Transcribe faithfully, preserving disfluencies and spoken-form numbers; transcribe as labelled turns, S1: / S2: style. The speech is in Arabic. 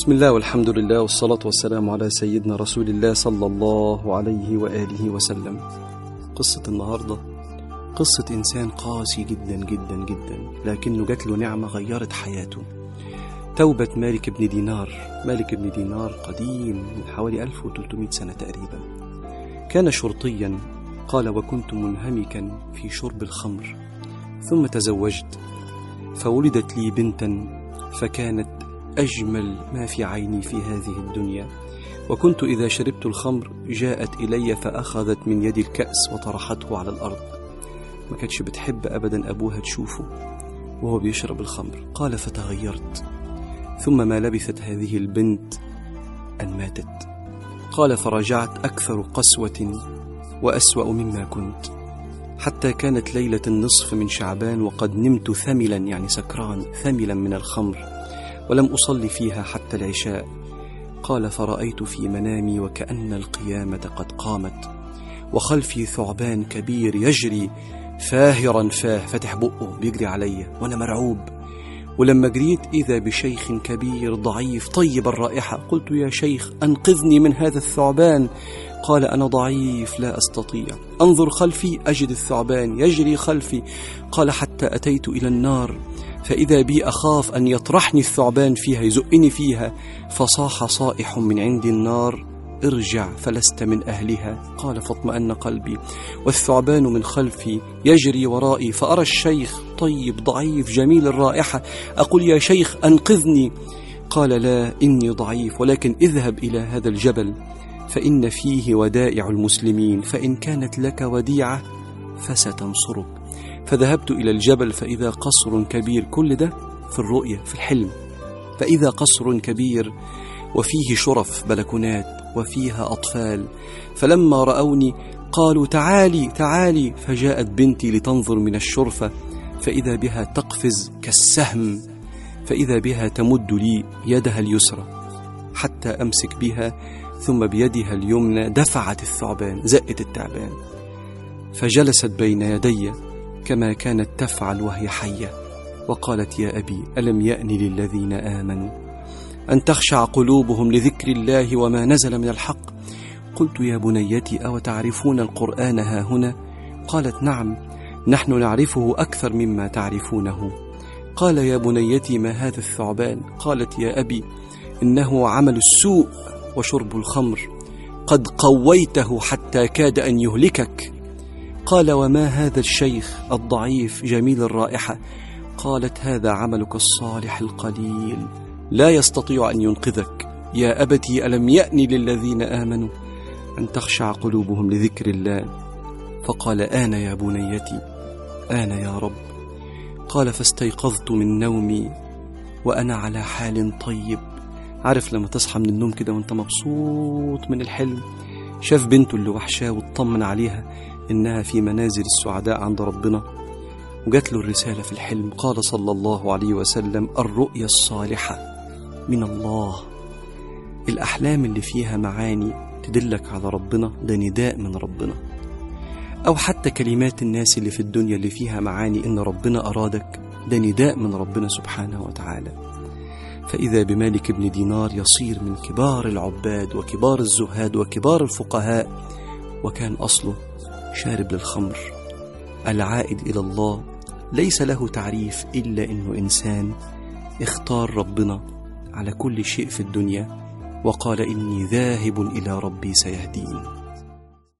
S1: بسم الله والحمد لله والصلاة والسلام على سيدنا رسول الله صلى الله عليه وآله وسلم. قصة النهاردة قصة إنسان قاسي جدا جدا جدا، لكنه جات له نعمة غيرت حياته. توبة مالك بن دينار. مالك بن دينار قديم من حوالي ألف وثلاثمائة سنة تقريبا. كان شرطيا، قال: وكنت منهمكا في شرب الخمر، ثم تزوجت فولدت لي بنتا، فكانت أجمل ما في عيني في هذه الدنيا. وكنت إذا شربت الخمر جاءت إلي فأخذت من يدي الكأس وطرحته على الأرض. ما كانتش بتحب أبدا أبوها تشوفه وهو بيشرب الخمر. قال: فتغيرت، ثم ما لبثت هذه البنت أن ماتت. قال: فرجعت أكثر قسوة وأسوأ مما كنت، حتى كانت ليلة النصف من شعبان وقد نمت ثملا، يعني سكران ثملا من الخمر، ولم أصلي فيها حتى العشاء. قال: فرأيت في منامي وكأن القيامة قد قامت، وخلفي ثعبان كبير يجري فاهرا فاه، فتح بقه بيجري علي وأنا مرعوب. ولما جريت إذا بشيخ كبير ضعيف طيب الرائحة. قلت: يا شيخ أنقذني من هذا الثعبان. قال: أنا ضعيف لا أستطيع. أنظر خلفي أجد الثعبان يجري خلفي. قال: حتى أتيت إلى النار، فإذا بي أخاف أن يطرحني الثعبان فيها، يزقني فيها. فصاح صائح من عند النار: ارجع فلست من أهلها. قال: فاطمأن قلبي، والثعبان من خلفي يجري ورائي، فأرى الشيخ طيب ضعيف جميل الرائحة. أقول: يا شيخ أنقذني. قال: لا، إني ضعيف، ولكن اذهب إلى هذا الجبل فإن فيه ودائع المسلمين، فإن كانت لك وديعة فستنصرك. فذهبت إلى الجبل فإذا قصر كبير، كل ده في الرؤية في الحلم، فإذا قصر كبير وفيه شرف بلكونات وفيها أطفال. فلما رأوني قالوا: تعالي تعالي. فجاءت بنتي لتنظر من الشرفة، فإذا بها تقفز كالسهم، فإذا بها تمد لي يدها اليسرى حتى أمسك بها، ثم بيدها اليمنى دفعت الثعبان، زقت التعبان، فجلست بين يدي كما كانت تفعل وهي حية، وقالت: يا أبي، ألم يأن للذين آمنوا أن تخشع قلوبهم لذكر الله وما نزل من الحق؟ قلت: يا بنيتي، أو تعرفون القرآن ها هنا؟ قالت: نعم، نحن نعرفه أكثر مما تعرفونه. قال: يا بنيتي، ما هذا الثعبان؟ قالت: يا أبي، إنه عمل السوء وشرب الخمر، قد قويته حتى كاد أن يهلكك. قال: وما هذا الشيخ الضعيف جميل الرائحة؟ قالت: هذا عملك الصالح القليل، لا يستطيع أن ينقذك. يا أبتي، ألم يأن للذين آمنوا أن تخشع قلوبهم لذكر الله؟ فقال: آن يا بنيتي، آن يا رب. قال: فاستيقظت من نومي وأنا على حال طيب. عارف لما تصحى من النوم كده وانت مبسوط من الحلم؟ شاف بنته اللي وحشاه واطمن عليها إنها في منازل السعداء عند ربنا، وجات له الرسالة في الحلم. قال صلى الله عليه وسلم: الرؤيا الصالحة من الله. الأحلام اللي فيها معاني تدلك على ربنا ده نداء من ربنا، أو حتى كلمات الناس اللي في الدنيا اللي فيها معاني إن ربنا أرادك ده نداء من ربنا سبحانه وتعالى. فإذا بمالك بن دينار يصير من كبار العباد وكبار الزهاد وكبار الفقهاء، وكان أصله شارب للخمر. العائد إلى الله ليس له تعريف إلا إنه إنسان اختار ربنا على كل شيء في الدنيا، وقال: إني ذاهب إلى ربي سيهدين.